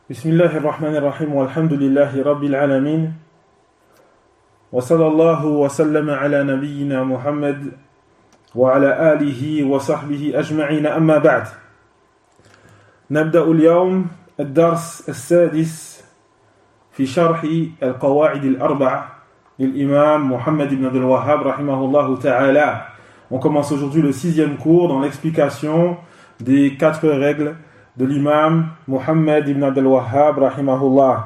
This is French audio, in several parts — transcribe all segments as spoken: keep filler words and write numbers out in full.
Bismillahir Rahmanir Rahim walhamdulillahi Rabbil Alamin wa sallallahu wa sallama ala nabiyyina Muhammad wa ala alihi wa sahbihi ajma'in amma ba'd. نبدأ اليوم الدرس السادس في شرح القواعد الأربع للإمام محمد بن عبد الوهاب رحمه الله تعالى. On commence aujourd'hui le sixième cours dans l'explication des quatre règles de l'imam Muhammad ibn Abdul Wahhab rahimahullah.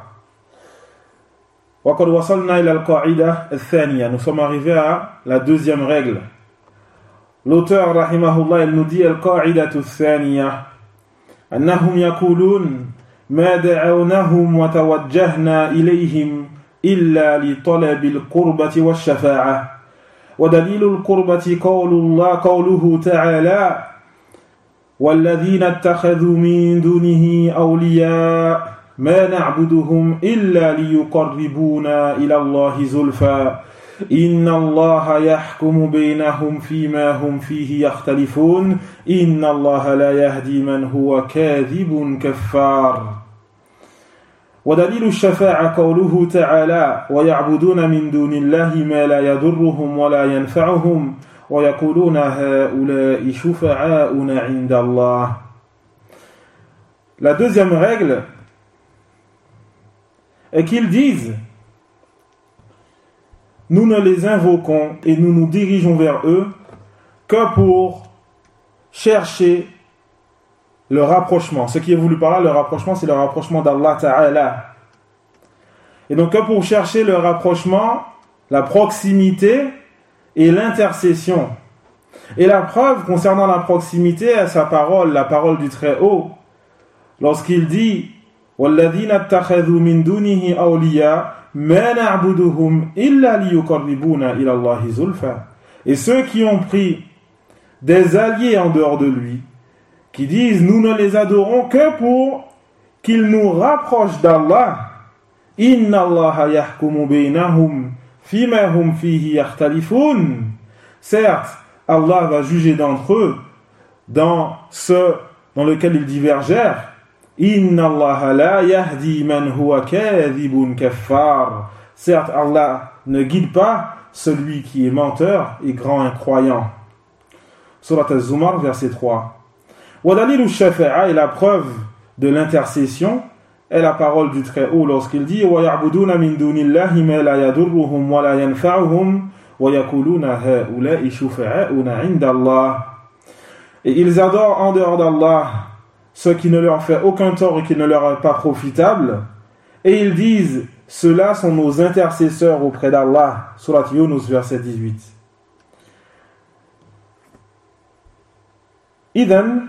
وقد وصلنا إلى القاعدة الثانية. Nous sommes arrivés à la deuxième règle. L'auteur rahimahullah, il nous dit القاعدة الثانية أنهم يقولون ما دعوناهم وتوجهنا إليهم إلا لطلب القربة والشفاعة ودليل القربة قول الله قوله تعالى والذين اتخذوا من دونه أولياء ما نعبدهم إلا ليقربونا إلى الله زلفى إن الله يحكم بينهم فيما هم فيه يختلفون إن الله لا يهدي من هو كاذب كفار ودليل الشفاعة قوله تعالى ويعبدون من دون الله ما لا يضرهم ولا ينفعهم ويقولون هؤلاء شفعاؤنا عند الله. La deuxième règle est qu'ils disent nous ne les invoquons et nous nous dirigeons vers eux que pour chercher le rapprochement. Ce qui est voulu par là, le rapprochement, c'est le rapprochement d'Allah Ta'ala. Et donc que pour chercher le rapprochement, la proximité et l'intercession. Et la preuve concernant la proximité est sa parole, la parole du Très-Haut. Lorsqu'il dit وَالَّذِينَ اتَّخَذُوا مِن دُونِهِ أَوْلِيَاءَ مَا نَعْبُدُهُمْ إِلَّا لِيُقَرِّبُونَا إِلَى اللَّهِ زُلْفَى. Et ceux qui ont pris des alliés en dehors de lui, qui disent nous ne les adorons que pour qu'ils nous rapprochent d'Allah. Inna Allah yahkumu baynahum fima hum fihi yakhtalifun. Certes, Allah va juger d'entre eux dans ce dans lequel ils divergèrent. Inna Allah la yahdi man huwa kadhibun kaffar. Certes, Allah ne guide pas celui qui est menteur et grand incroyant. Surat Az-Zumar, verset trois. Wadalilu shafa'a est la preuve de l'intercession est la parole du Très-Haut lorsqu'il dit wa ya'buduna min dunillahi ma la yadurruhum wa la yanfa'uhum wa yaquluna ha'ula'i shufa'a'una 'inda Allah. Et ils adorent en dehors d'Allah ce qui ne leur fait aucun tort et qui ne leur est pas profitable, et ils disent ceux-là sont nos intercesseurs auprès d'Allah. Surat Yunus, verset dix-huit. إذن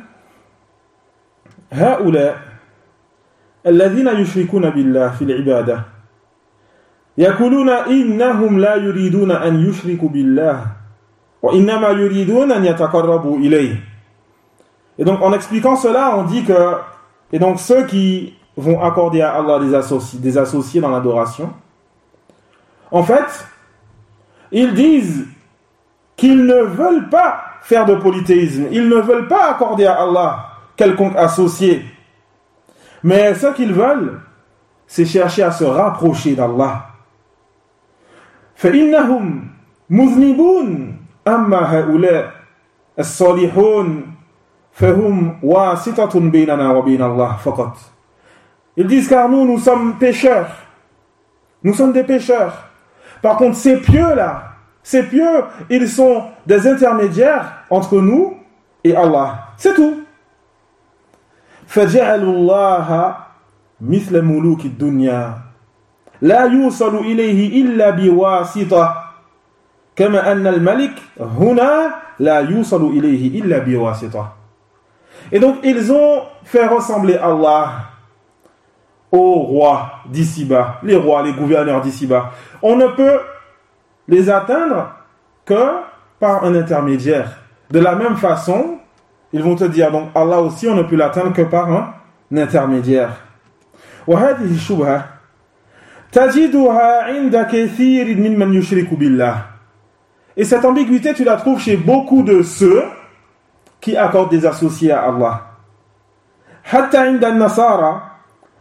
هؤلاء الذين يشركون بالله في العبادة يقولون إنهم لا يريدون أن يشركوا بالله وإنما يريدون أن يتقربوا إليه. Et donc en expliquant cela, on dit que et donc ceux qui vont accorder à Allah des associés, des associés dans l'adoration, en fait, ils disent qu'ils ne veulent pas faire de polythéisme, ils ne veulent pas accorder à Allah quelconque associé. Mais ce qu'ils veulent, c'est chercher à se rapprocher d'Allah. فَإِنَّهُمْ مُذْنِبُونَ أَمَّا هَؤُلَاءِ الصَّالِحُونَ فَهُمْ وَاسِطَةٌ بَيْنَنَا وَبَيْنَ اللَّهِ فَقَطْ. Ils disent car nous, nous sommes pécheurs. Nous sommes des pécheurs. Par contre, ces pieux-là, ces pieux, ils sont des intermédiaires entre nous et Allah. C'est tout. فَجَعَلُوا اللَّهَ مِثْلَ مُلُوكِ الدُّنْيَا لَا يُوصَلُ إِلَيْهِ إِلَّا بِوَاسِطَةٍ كَمَا أَنَّ الْمَلِكَ هُنَا لَا يُوصَلُ إِلَيْهِ إِلَّا بِوَاسِطَةٍ. Et donc ils ont fait ressembler Allah aux rois d'ici-bas, les rois, les gouverneurs d'ici-bas. On ne peut les atteindre que par un intermédiaire. De la même façon, ils vont te dire, donc Allah aussi, on ne peut l'atteindre que par un, un intermédiaire. وهذه الشبهة تجدها عند كثير ممن يشرك بالله. Et cette ambiguïté, tu la trouves chez beaucoup de ceux qui accordent des associés à Allah. حتى عند النصارى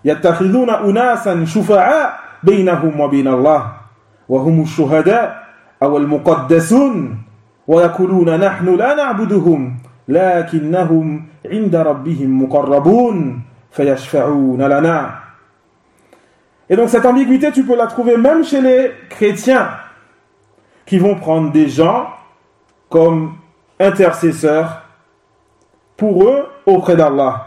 يتخذون أناسا شفعاء بينهم وبين الله وهم الشهداء أو المقدسون ويقولون نحن لا نعبدهم لكنهم عند ربهم مقربون فيشفعون لنا. Et donc cette ambiguïté, tu peux la trouver même chez les chrétiens qui vont prendre des gens comme intercesseurs pour eux auprès d'Allah.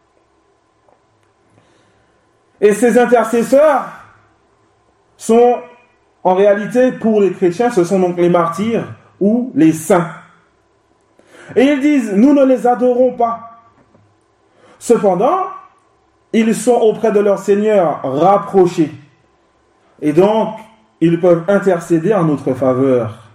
Et ces intercesseurs sont en réalité pour les chrétiens, ce sont donc les martyrs ou les saints. Et ils disent, nous ne les adorons pas. Cependant, ils sont auprès de leur Seigneur rapprochés. Et donc, ils peuvent intercéder en notre faveur.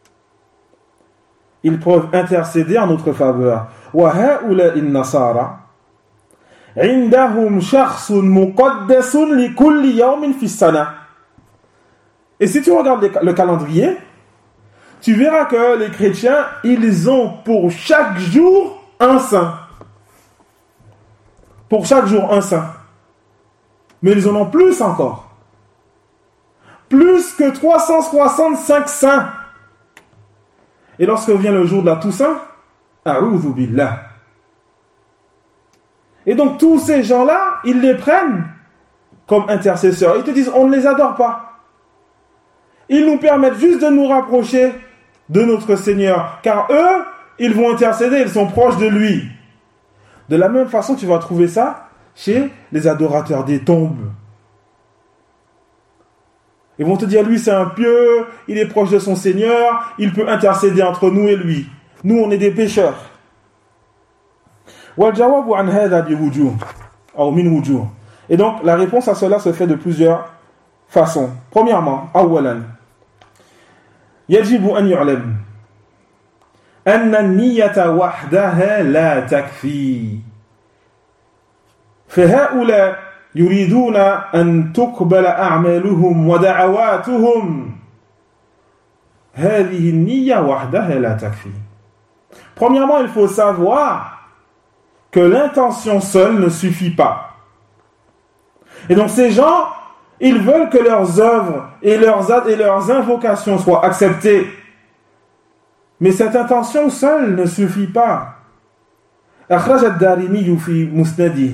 Ils peuvent intercéder en notre faveur. وَهَؤُلَاءِ النَّصَارَى عِنْدَهُمْ شَخْصٌ مُقَدَّسٌ لِكُلِّ يَوْمٍ فِي السَّنَةِ. Et si tu regardes le calendrier, tu verras que les chrétiens, ils ont pour chaque jour un saint. Pour chaque jour un saint. Mais ils en ont plus encore. Plus que trois cent soixante-cinq saints. Et lorsque vient le jour de la Toussaint, a'udhu billah. Et donc tous ces gens-là, ils les prennent comme intercesseurs. Ils te disent, on ne les adore pas. Ils nous permettent juste de nous rapprocher de notre Seigneur. Car eux, ils vont intercéder, ils sont proches de lui. De la même façon, tu vas trouver ça chez les adorateurs des tombes. Ils vont te dire, lui c'est un pieux, il est proche de son Seigneur, il peut intercéder entre nous et lui. Nous, on est des pécheurs. Et donc, la réponse à cela se fait de plusieurs façons. Premièrement, أولاً يجب أن يعلم أن النية وحدها لا تكفي فهؤلاء يريدون أن تقبل أعمالهم ودعواتهم هذه النية وحدها لا تكفي. Premièrement, il faut savoir que l'intention seule ne suffit pas. Et donc ces gens, ils veulent que leurs œuvres et leurs, et leurs invocations soient acceptées. Mais cette intention seule ne suffit pas. أخرج الدارمي في مسنده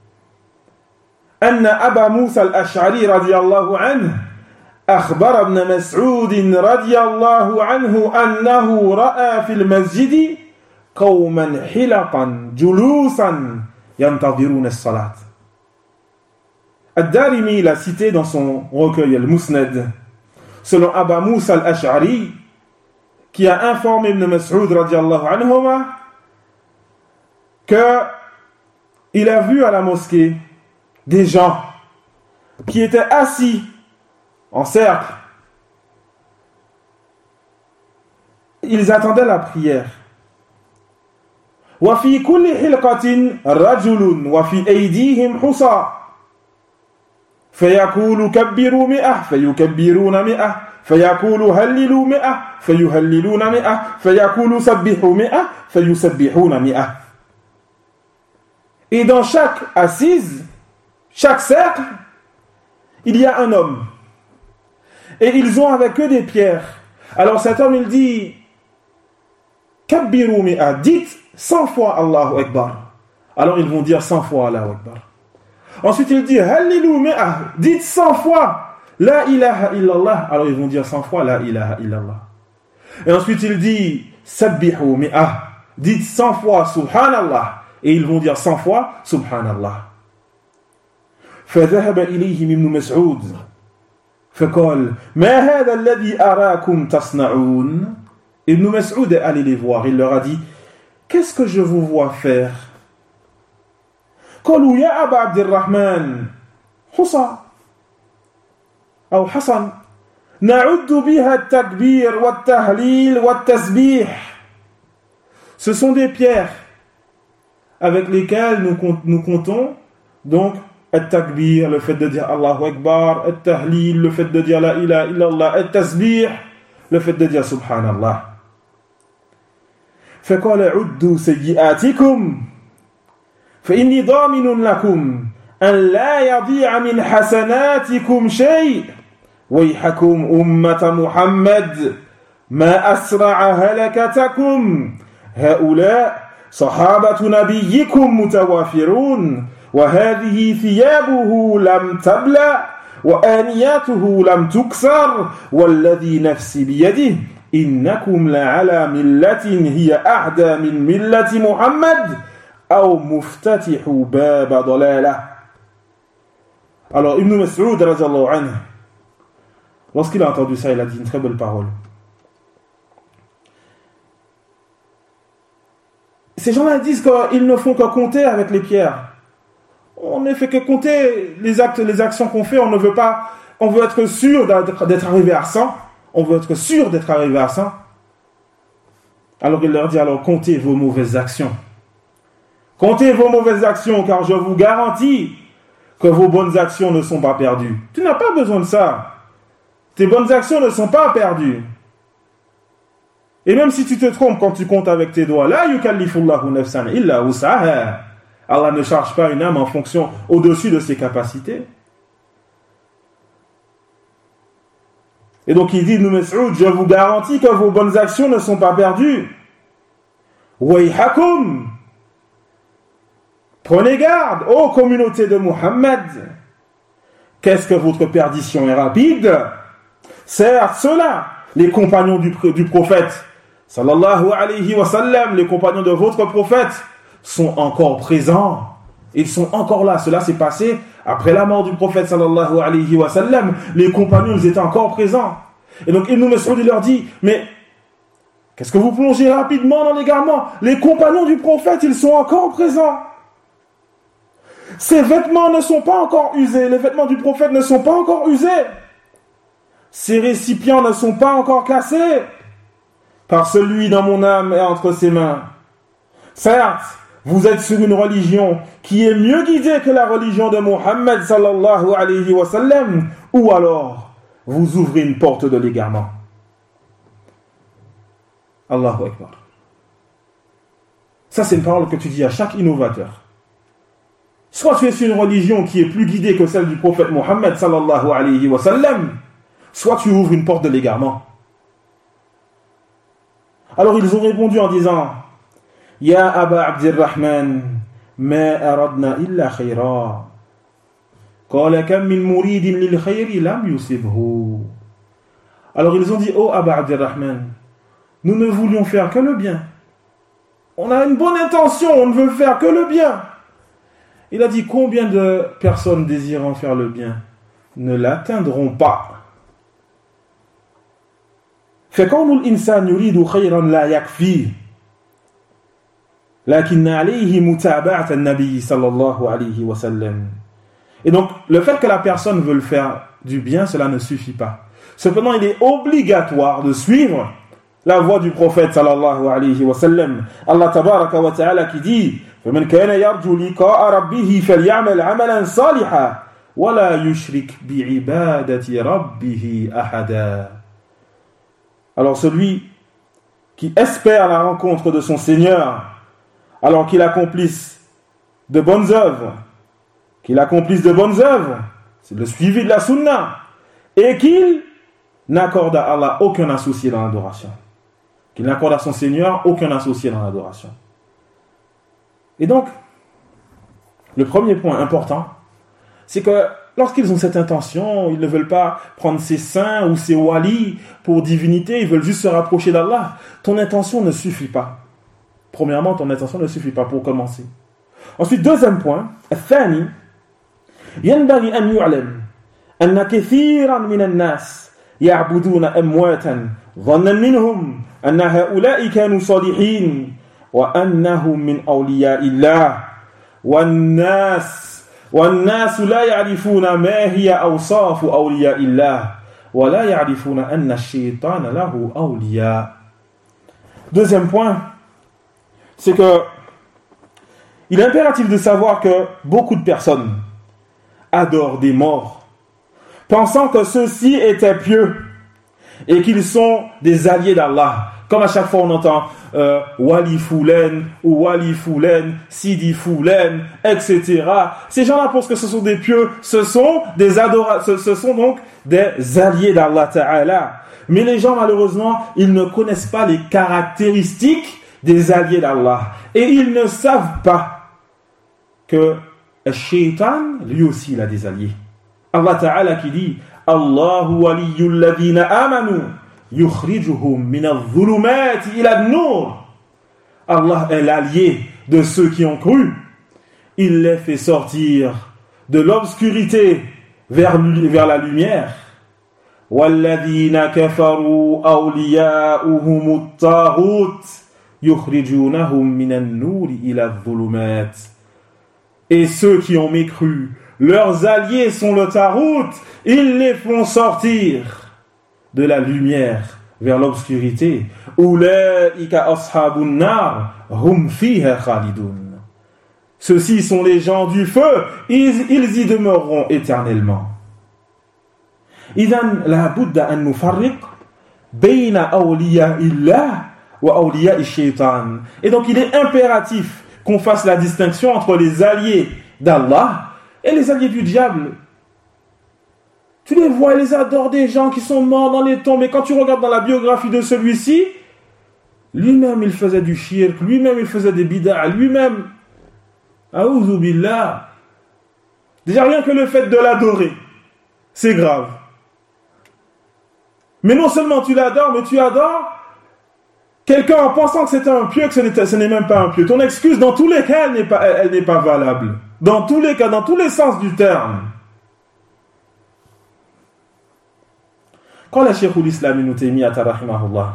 أن أبا موسى الأشعري رضي الله عنه أخبر ابن مسعود رضي الله عنه أنه رأى في المسجد قوما حلقا جلوسا ينتظرون الصلاة. Ad-Darimi l'a cité dans son recueil Al-Musnad, selon Aba Moussa al-Ash'ari, qui a informé Ibn Mas'ud radiallahu anhuma que il a vu à la mosquée des gens qui étaient assis en cercle. Ils attendaient la prière. Wa fi kulli hilqatin rajulun wa fi aydihim husa. فيقول كبروا مئة فيكبرون مئة فيقول هللوا مئة فيهللون مئة فيقول سبحوا مئة فيسبحون مئة. Et dans chaque assise, chaque cercle, il y a un homme. Et ils ont avec eux des pierres. Alors cet homme, il dit Kabbiru mi'a, dites cent fois Allahu Akbar. Alors ils vont dire cent fois Allahu Akbar. Ensuite, il dit Hallilu mi'a, dites cent fois La ilaha illallah. Alors ils vont dire cent fois La ilaha illallah. Et ensuite, il dit Sabbihu mi'a, dites cent fois Subhanallah. Et ils vont dire cent fois Subhanallah. فذهب إليهم ابن مسعود فقال ما هذا الذي أراكم تصنعون. Ibn Mas'ud est allé les voir, il leur a dit qu'est-ce que je vous vois faire? قالوا يا أبا عبد الرحمن حصى أو حصن نعد بها التكبير والتهليل والتسبيح. Ce sont des pierres avec lesquelles nous, nous comptons donc التكبير, le fait de dire Allahu Akbar, التهليل, le fait de dire la ilaha illallah, التسبيح, le fait de dire Subhanallah. فقال عدوا سيئاتكم فإني ضامن لكم أن لا يضيع من حسناتكم شيء ويحكم أمة محمد ما أسرع هلكتكم هؤلاء صحابة نبيكم متوافرون وهذه ثيابه لم تبلى وآنياته لم تكسر والذي نفسي بيده إنكم لعلى ملة هي أعدى من ملة محمد أو مفتتح باب ضلالة. Alors Ibn Mas'ud radiyallahu anhu, lorsqu'il a entendu ça, il a dit une très belle parole. Ces gens-là disent qu'ils ne font que compter avec les pierres. On ne fait que compter les actes, les actions qu'on fait. On ne veut pas, on veut être sûr d'être, d'être arrivé à cent. On veut être sûr d'être arrivé à cent. Alors il leur dit, alors comptez vos mauvaises actions. Comptez vos mauvaises actions, car je vous garantis que vos bonnes actions ne sont pas perdues. Tu n'as pas besoin de ça. Tes bonnes actions ne sont pas perdues. Et même si tu te trompes quand tu comptes avec tes doigts, la yukallifullahu nafsan illa wus'aha. Allah ne charge pas une âme en fonction au-dessus de ses capacités. Et donc il dit, Ibn Mas'ud, je vous garantis que vos bonnes actions ne sont pas perdues. Wayhakum. Prenez garde, ô communauté de Muhammad. Qu'est-ce que votre perdition est rapide? Certes, ceux-là, les compagnons du, du prophète, sallallahu alayhi wa sallam, les compagnons de votre prophète, sont encore présents. Ils sont encore là. Cela s'est passé après la mort du prophète, sallallahu alayhi wa sallam. Les compagnons, ils étaient encore présents. Et donc, Ibn Mas'ud leur dit, mais qu'est-ce que vous plongez rapidement dans l'égarement? Les compagnons du prophète, ils sont encore présents. Ces vêtements ne sont pas encore usés. Les vêtements du prophète ne sont pas encore usés. Ces récipients ne sont pas encore cassés. Car celui dans mon âme est entre ses mains. Certes, vous êtes sur une religion qui est mieux guidée que la religion de Muhammad sallallahu alayhi wa sallam, ou alors vous ouvrez une porte de l'égarement. Allahu Akbar. Ça, c'est une parole que tu dis à chaque innovateur. Soit tu es sur une religion qui est plus guidée que celle du prophète Muhammad sallallahu alayhi wa sallam, soit tu ouvres une porte de l'égarement. Alors ils ont répondu en disant, Ya Aba Abdirrahman, ma aradna illa khayra. Qala kam min muridin lil khayri lam yusibhu. Alors ils ont dit, oh Aba Abdirrahman, nous ne voulions faire que le bien. On a une bonne intention, on ne veut faire que le bien. Il a dit, combien de personnes désirant faire le bien ne l'atteindront pas? فكون الإنسان يريد خيرا لا يكفيه لكن عليه متابعة النبي صلى الله عليه وسلم. Et donc le fait que la personne veut faire du bien, cela ne suffit pas. Cependant, il est obligatoire de suivre la voie du prophète sallallahu alayhi wa sallam. Allah tabaraka wa ta'ala qui dit فمن كان يرجو لقاء ربه فليعمل عملا صالحا ولا يشرك بعبادة ربه أحدا. Alors celui qui espère la rencontre de son Seigneur, alors qu'il accomplisse de bonnes œuvres, qu'il accomplisse de bonnes œuvres, c'est le suivi de la sunna, et qu'il n'accorde à Allah aucun associé dans l'adoration, qu'il n'accorde à son Seigneur aucun associé dans l'adoration. Et donc, le premier point important, c'est que lorsqu'ils ont cette intention, ils ne veulent pas prendre ses saints ou ses walis pour divinité, ils veulent juste se rapprocher d'Allah. Ton intention ne suffit pas. Premièrement, ton intention ne suffit pas pour commencer. Ensuite, deuxième point, الثاني ينبغي أن يعلم أن كثيرا من الناس يعبدون أمواتا ظنا منهم أن هؤلاء كانوا صالحين وأنهم من أولياء الله والناس والناس لا يعرفون ما هي أوصاف أولياء الله ولا يعرفون أن الشيطان له أولياء. Deuxième point, c'est que il est impératif de savoir que beaucoup de personnes adorent des morts, pensant que ceux-ci étaient pieux et qu'ils sont des alliés d'Allah, Comme à chaque fois on entend euh, Wali Foulen ou Wali Foulen, Sidi Foulen, et cetera. Ces gens-là pensent que ce sont des pieux, ce sont des adorateurs, ce, ce sont donc des alliés d'Allah Ta'ala. Mais les gens, malheureusement, ils ne connaissent pas les caractéristiques des alliés d'Allah. Et ils ne savent pas que le shaitan, lui aussi, il a des alliés. Allah Ta'ala qui dit Allahu waliyyul ladhina amanu yukhrijuhum min adh-dhulumati ila an-nur. Allah est l'allié de ceux qui ont cru. Il les fait sortir de l'obscurité vers, vers la lumière. وَالَّذِينَ كَفَرُوا أَوْلِيَاؤُهُمُ الطَّاغُوتُ يُخْرِجُونَهُم مِّنَ النُّورِ إِلَى الظُّلُمَاتِ. Et ceux qui ont mécru, leurs alliés sont le tarout, ils les font sortir de la lumière vers l'obscurité. أُولَٰئِكَ أَصْحَابُ النَّارِ هُمْ فِيهَا خَالِدُونَ. Ceux-ci sont les gens du feu, ils, ils y demeureront éternellement. إذن لابد أن نفرق بين أولياء الله وأولياء الشيطان. Et donc il est impératif qu'on fasse la distinction entre les alliés d'Allah et les alliés du diable. Tu les vois, ils les adorent, des gens qui sont morts dans les tombes. Et quand tu regardes dans la biographie de celui-ci, lui-même il faisait du shirk, lui-même il faisait des bid'a, lui-même. A'oudhu billah. Déjà rien que le fait de l'adorer, c'est grave. Mais non seulement tu l'adores, mais tu adores quelqu'un en pensant que c'est un pieux, que ce n'est, ce n'est même pas un pieux. Ton excuse, dans tous les cas, elle n'est pas, elle, elle n'est pas valable. Dans tous les cas, dans tous les sens du terme. قال شيخ الإسلام ابن تيمية رحمه الله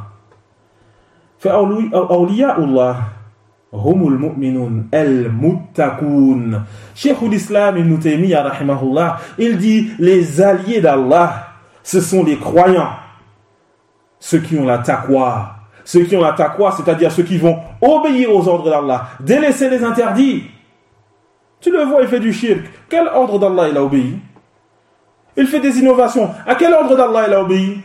فأولياء الله هم المؤمنون المتقون. شيخ الإسلام ابن تيمية رحمه الله, il dit les alliés d'Allah, ce sont les croyants, ceux qui ont la taqwa, ceux qui ont la taqwa, c'est-à-dire ceux qui vont obéir aux ordres d'Allah, délaisser les interdits. Tu le vois, il fait du shirk. Quel ordre d'Allah il a obéi? Il fait des innovations. À quel ordre d'Allah il a obéi?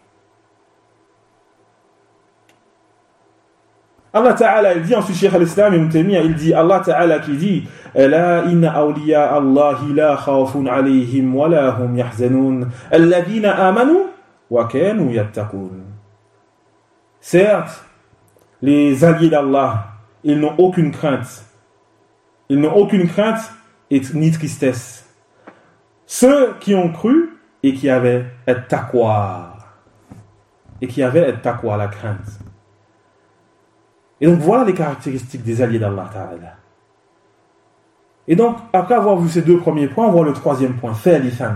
Allah Ta'ala, il dit ensuite, Cheikh al-Islam ibn Taymiyyah, il dit, Allah Ta'ala qui dit La inna awliya Allahi la khawfun alayhim wa la hum yahzanun alladhina amanu wa kanu yattaqun. Certes, les alliés d'Allah, ils n'ont aucune crainte. Ils n'ont aucune crainte et ni tristesse. Ceux qui ont cru et qui avaient at-taqwa. Et qui avaient at-taqwa, la crainte. Et donc voilà les caractéristiques des alliés d'Allah Ta'ala. Et donc, après avoir vu ces deux premiers points, on voit le troisième point. ثالثا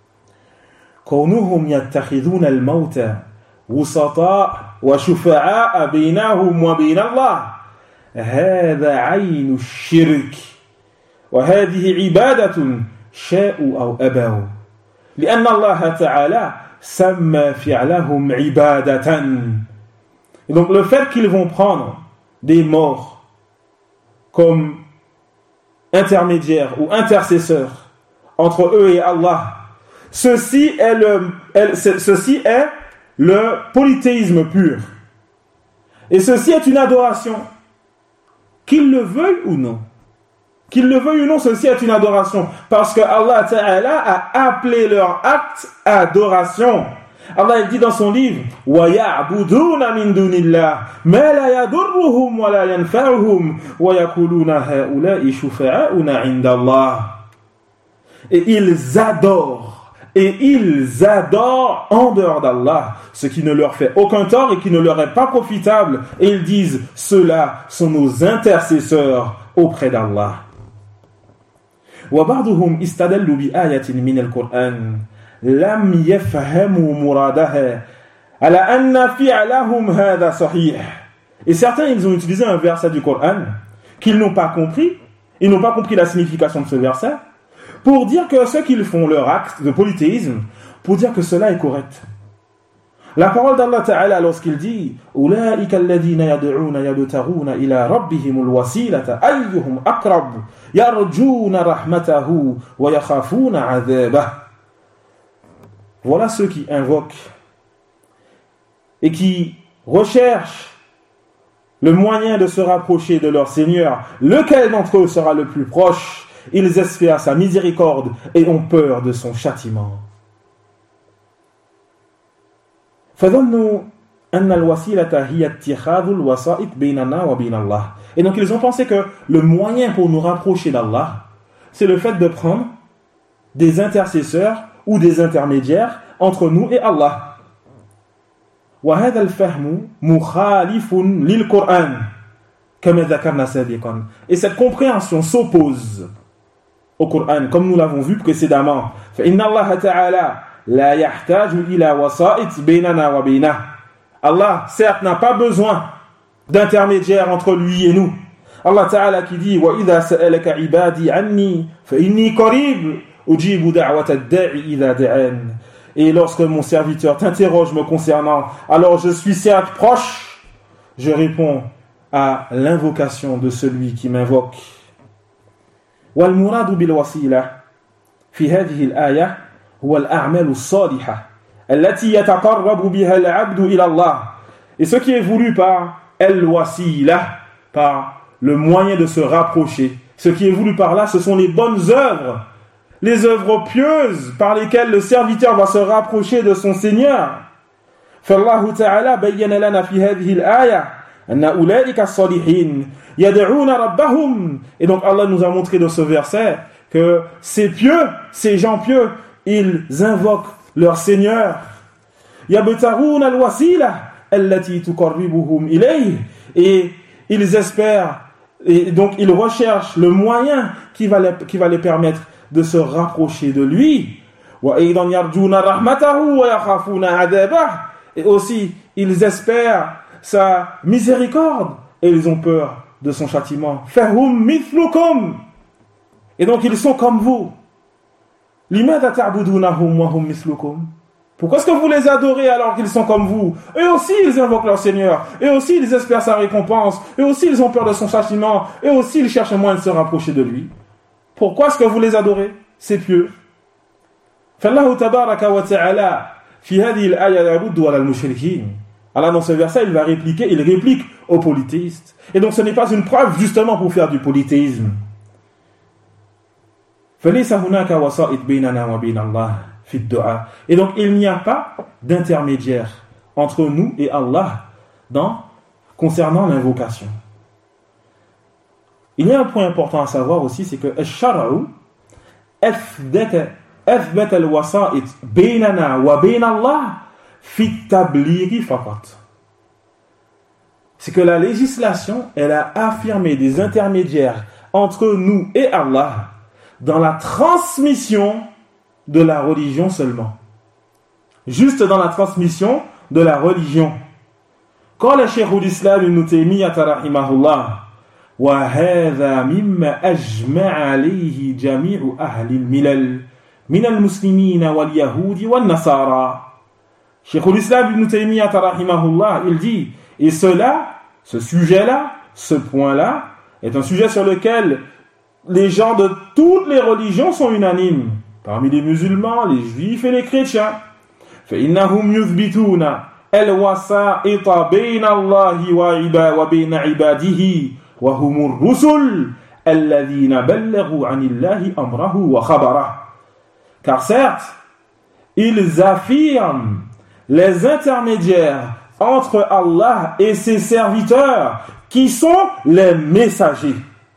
كونهم يتخذون الموت وسطاء وشفعاء بينهم وبين الله هذا عين الشرك وهذه عبادة شاءوا أو أبوا لأن الله تعالى سمى فعلهم عبادة. Et donc le fait qu'ils vont prendre des morts comme intermédiaires ou intercesseurs entre eux et Allah, ceci est le, ceci est le polythéisme pur. Et ceci est une adoration. Qu'ils le veuillent ou non. Qu'ils le veuillent ou non, ceci est une adoration. Parce que Allah Ta'ala a appelé leur acte adoration. Allah il dit dans son livre وَيَعْبُدُونَ مِن دُونِ اللَّهِ مَا لَا يَضُرُّهُمْ وَلَا يَنْفَعُهُمْ وَيَقُولُونَ هَؤُلَاءِ شُفَعَاؤُنَا عِندَ اللَّهِ. Et ils adorent, et ils adorent en dehors d'Allah ce qui ne leur fait aucun tort et qui ne leur est pas profitable. Et ils disent, ceux-là sont nos intercesseurs auprès d'Allah. وَبَعْضُهُمْ إِسْتَدَلُّوا بِآيَةٍ مِنَ الْقُرْآنِ لم يفهموا مرادها على أن فعلهم هذا صحيح. Et certains, ils ont utilisé un verset du Coran qu'ils n'ont pas compris, ils n'ont pas compris la signification de ce verset, pour dire que ceux qu'ils font leur acte de polythéisme, pour dire que cela est correct. La parole d'Allah Ta'ala lorsqu'il dit أولئك الذين يدعون يبتغون إلى ربهم الوسيلة أيهم أقرب يرجون رحمته ويخافون عذابه. Voilà ceux qui invoquent et qui recherchent le moyen de se rapprocher de leur Seigneur, lequel d'entre eux sera le plus proche, ils espèrent sa miséricorde et ont peur de son châtiment. فظنوا أن الوسيلة هي اتخاذ الوسائط بيننا وبين الله. Et donc ils ont pensé que le moyen pour nous rapprocher d'Allah, c'est le fait de prendre des intercesseurs ou des intermédiaires entre nous et Allah. وهذا الفهم مخالف للقرآن كما ذكرنا سابقا. Et cette compréhension s'oppose au Coran, comme nous l'avons vu précédemment. فإن الله تعالى لا يحتاج إلى وسائط بيننا وبينه. Allah, certes, n'a pas besoin d'intermédiaire entre lui et nous. Allah Ta'ala qui dit وَإِذَا سَأَلَكَ عِبَادِي عَنِّي فَإِنِّي قَرِيبٌ أُجِيبُ دَعْوَةَ الدَّاعِ إِذَا دَعَانِ. Et lorsque mon serviteur t'interroge me concernant, alors je suis certes proche, je réponds à l'invocation de celui qui m'invoque. وَالْمُرَادُ بِالْوَسِيلَةِ في هذه الآية هو الأعمال الصالحة التي يتقرب بها العبد إلى الله. Et ce qui est voulu par al-wasila, par le moyen de se rapprocher, ce qui est voulu par là, ce sont les bonnes œuvres, les œuvres pieuses par lesquelles le serviteur va se rapprocher de son Seigneur. فالله تعالى بين لنا في هذه الآية أن أولئك الصالحين يدعون ربهم. Et donc Allah nous a montré dans ce verset que ces pieux, ces gens pieux, ils invoquent leur Seigneur. يبتغون الوسيلة التي تقربهم إليه. Et ils espèrent, et donc ils recherchent le moyen qui va les, qui va les permettre de se rapprocher de lui. وأيضا يرجون رحمته ويخافون عذابه. Et aussi ils espèrent sa miséricorde et ils ont peur de son châtiment. فهم مثلكم. Et donc ils sont comme vous. لماذا تعبدونهم وهم مثلكم. Pourquoi est-ce que vous les adorez alors qu'ils sont comme vous? Eux aussi ils invoquent leur Seigneur, eux aussi ils espèrent sa récompense, eux aussi ils ont peur de son châtiment, eux aussi ils cherchent un moyen de se rapprocher de lui. Pourquoi est-ce que vous les adorez? C'est pieux. فالله تبارك وتعالى في هذه الآية يرد على المشركين. Alors dans ce verset il va répliquer, il réplique aux polythéistes. Et donc ce n'est pas une preuve justement pour faire du polythéisme. فليس هناك وسائط بيننا وبين الله في الدعاء. Et donc il n'y a pas d'intermédiaire entre nous et Allah dans, concernant l'invocation. Il y a un point important à savoir aussi, c'est que الشرع أثبت أثبت الوسائط بيننا وبين الله في التبليغ فقط. C'est que la législation, elle a affirmé des intermédiaires entre nous et Allah dans la transmission de la religion seulement. Juste dans la transmission de la religion. قال شيخ الإسلام ابن تيمية رحمه الله وهذا مما أجمع عليه جميع أهل الملل من المسلمين واليهود والنصارى. شيخ الإسلام ابن تيمية رحمه الله, il dit, et cela, ce sujet-là, ce point-là, est un sujet sur lequel les gens de toutes les religions sont unanimes, parmi les musulmans, les juifs et les chrétiens. فإنهم يثبتون الوسائط بين الله وبين عباده وهم الرسل الذين بلغوا عن الله أمره وخبره. Car certes, ils affirment les intermédiaires entre Allah et ses serviteurs, qui sont les messagers.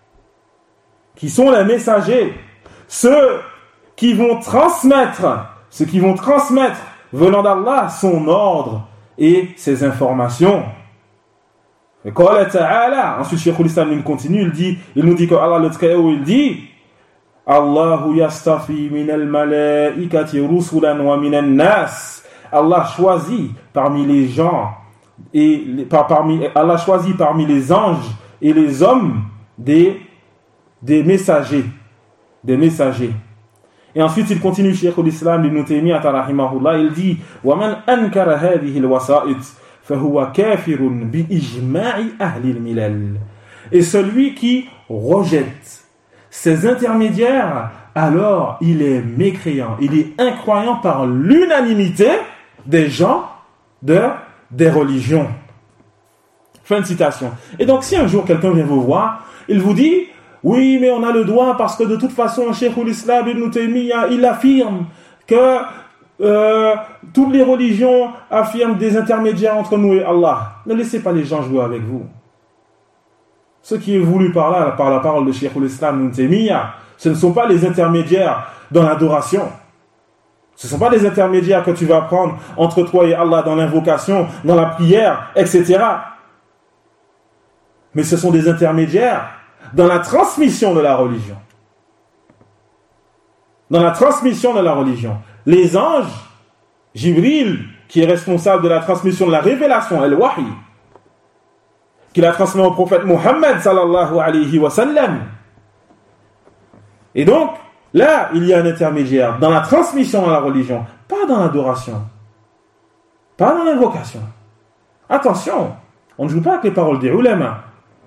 Qui sont les messagers, ceux qui vont transmettre, ceux qui vont transmettre venant d'Allah son ordre et ses informations. Et qala ta'ala, ensuite Cheikh al-Islam il continue, il dit, il nous dit que Allah le très haut, il dit Allahu yastafi min al-malaikati rusulan wa min an-nas. Allah choisit parmi les gens et les, par, parmi Allah choisit parmi les anges et les hommes des des messagers, des messagers. Et ensuite il continue Cheikh al-Islam ibn Taymiyyah rahimahullah, il dit wa man ankara hadhihi al-wasa'it fahuwa kafirun bi ijma'i ahli al-milal. Et celui qui rejette ces intermédiaires, alors il est mécréant, il est incroyant par l'unanimité des gens de des religions. Fin de citation. Et donc, si un jour quelqu'un vient vous voir, il vous dit, oui, mais on a le droit parce que de toute façon, Cheikh l'Islam Ibn Taymiyyah, il affirme que euh, toutes les religions affirment des intermédiaires entre nous et Allah. Ne laissez pas les gens jouer avec vous. Ce qui est voulu par là, par la parole de Cheikh l'Islam Ibn Taymiyyah, ce ne sont pas les intermédiaires dans l'adoration. Ce ne sont pas les intermédiaires que tu vas prendre entre toi et Allah dans l'invocation, dans la prière, et cetera. Mais ce sont des intermédiaires dans la transmission de la religion. Dans la transmission de la religion. Les anges, Jibril, qui est responsable de la transmission de la révélation, al-Wahy, qui la transmet au prophète Muhammad sallallahu alayhi wa sallam. Et donc, là, il y a un intermédiaire dans la transmission de la religion, pas dans l'adoration, pas dans l'invocation. Attention, on ne joue pas avec les paroles des ulama.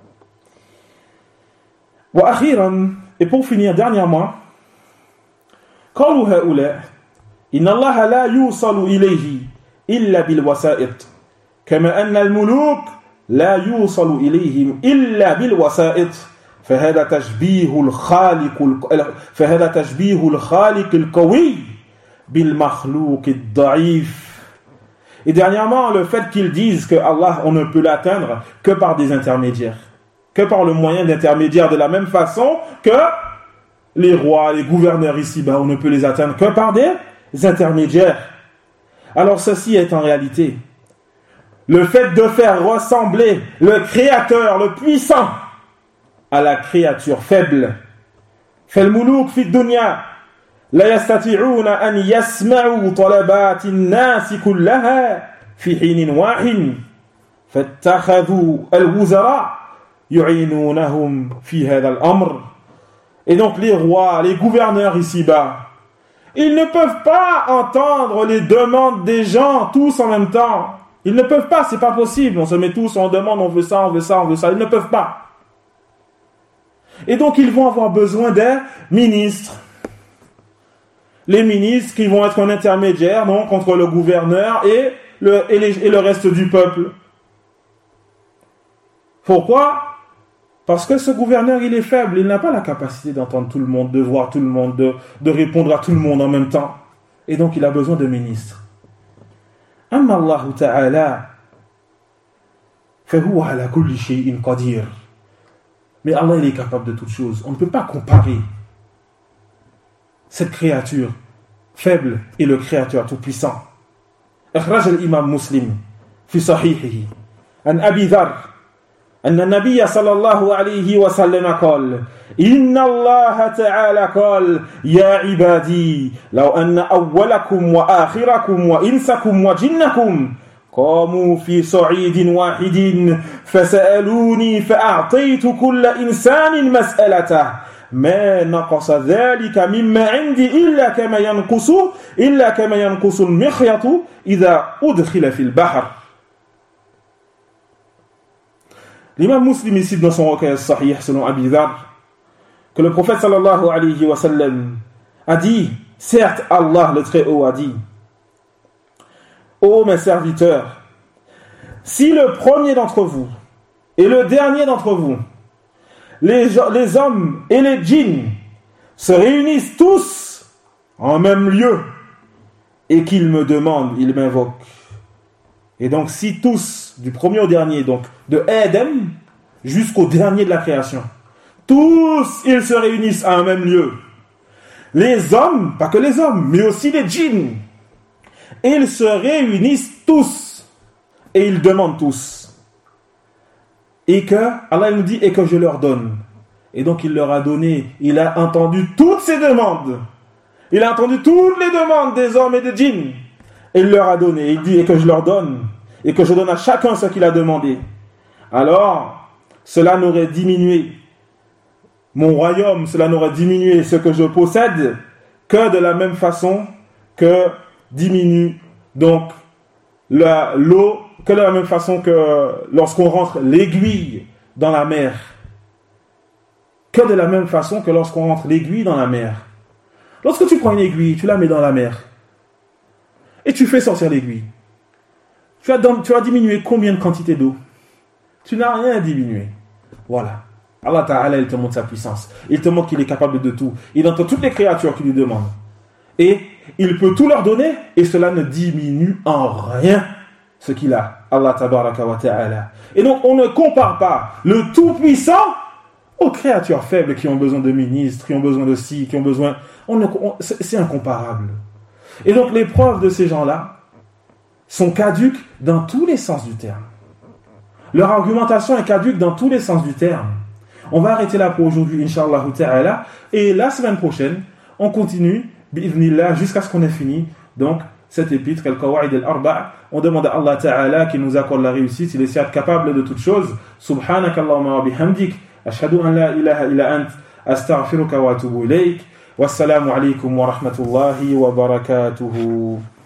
Wa akhiran, et pour finir dernièrement, قالوا هؤلاء إن الله لا يوصل إليه إلا بالوسائط كما أن الملوك لا يوصل إليهم إلا بالوسائط فهذا تشبيه الخالق فهذا تشبيه الخالق القوي بالمخلوق الضعيف. Et dernièrement, le fait qu'ils disent que Allah, on ne peut l'atteindre que par des intermédiaires, que par le moyen d'intermédiaires, de la même façon que les rois, les gouverneurs ici-bas, on ne peut les atteindre que par des intermédiaires. Alors ceci est en réalité le fait de faire ressembler le Créateur, le puissant, à la créature faible. فالملوك في الدنيا لا يستطيعون أن يسمعوا طلبات الناس كلها في حين واحد فاتخذوا الوزراء يعينونهم في هذا الأمر. Et donc les rois, les gouverneurs ici-bas, ils ne peuvent pas entendre les demandes des gens tous en même temps. Ils ne peuvent pas, c'est pas possible. On se met tous, on demande, on veut ça, on veut ça, on veut ça. Ils ne peuvent pas. Et donc ils vont avoir besoin des ministres. Les ministres qui vont être un intermédiaire donc, entre le gouverneur et le, et, les, et le reste du peuple. Pourquoi ? Parce que ce gouverneur, il est faible, il n'a pas la capacité d'entendre tout le monde, de voir tout le monde, de, de répondre à tout le monde en même temps. Et donc, il a besoin de ministres. Amma Allah Ta'ala, fahuwa ala kulli shay'in qadir. Mais Allah, il est capable de toutes choses. On ne peut pas comparer cette créature faible et le créateur tout-puissant. Akhraj al-imam Muslim fi sahihihi an Abi Dharr أن النبي صلى الله عليه وسلم قال إن الله تعالى قال يا عبادي لو أن أولكم وآخركم وإنسكم وجنكم قاموا في صعيد واحد فسألوني فأعطيت كل إنسان مسألته ما نقص ذلك مما عندي إلا كما ينقص إلا كما ينقص المخيط إذا أدخل في البحر. L'imam Muslim cite dans son recueil Sahih selon Abi Dharr que le prophète sallallahu alayhi wa sallam a dit, certes Allah le Très-Haut a dit, ô mes serviteurs, si le premier d'entre vous et le dernier d'entre vous, les, les hommes et les djinns se réunissent tous en même lieu et qu'ils me demandent, ils m'invoquent. Et donc si tous, du premier au dernier, donc de Adam jusqu'au dernier de la création, tous ils se réunissent à un même lieu. Les hommes, pas que les hommes, mais aussi les djinns. Ils se réunissent tous et ils demandent tous. Et que, Allah nous dit, et que je leur donne. Et donc il leur a donné, il a entendu toutes ces demandes. Il a entendu toutes les demandes des hommes et des djinns. Et il leur a donné, il dit, et que je leur donne, et que je donne à chacun ce qu'il a demandé. Alors, cela n'aurait diminué mon royaume, cela n'aurait diminué ce que je possède, que de la même façon que diminue donc la, l'eau, que de la même façon que lorsqu'on rentre l'aiguille dans la mer. Que de la même façon que lorsqu'on rentre l'aiguille dans la mer. Lorsque tu prends une aiguille, tu la mets dans la mer. Et tu fais sortir l'aiguille. Tu vas, tu vas diminuer combien de quantité d'eau? Tu n'as rien à diminuer. Voilà. Allah Ta'ala, il te montre sa puissance. Il te montre qu'il est capable de tout. Il entend toutes les créatures qui lui demandent. Et il peut tout leur donner et cela ne diminue en rien ce qu'il a. Allah Tabaraka wa Ta'ala. Et donc, on ne compare pas le Tout-Puissant aux créatures faibles qui ont besoin de ministres, qui ont besoin de ci, qui ont besoin... On ne, on, c'est, c'est incomparable. Et donc, les preuves de ces gens-là sont caduques dans tous les sens du terme. Leur argumentation est caduque dans tous les sens du terme. On va arrêter là pour aujourd'hui, Inch'Allah Ta'ala. Et la semaine prochaine, on continue, bi'idhnillah, jusqu'à ce qu'on ait fini. Donc, cette épître, Al-Qawa'id al-Arba', on demande à Allah Ta'ala qu'il nous accorde la réussite. Il est certes capable de toutes choses. Subhanakallahumma wa bihamdik. Ashhadu an la ilaha illa ant. Astaghfiruka wa atubu ilayk. Wassalamu alaykum wa rahmatullahi wa barakatuhu.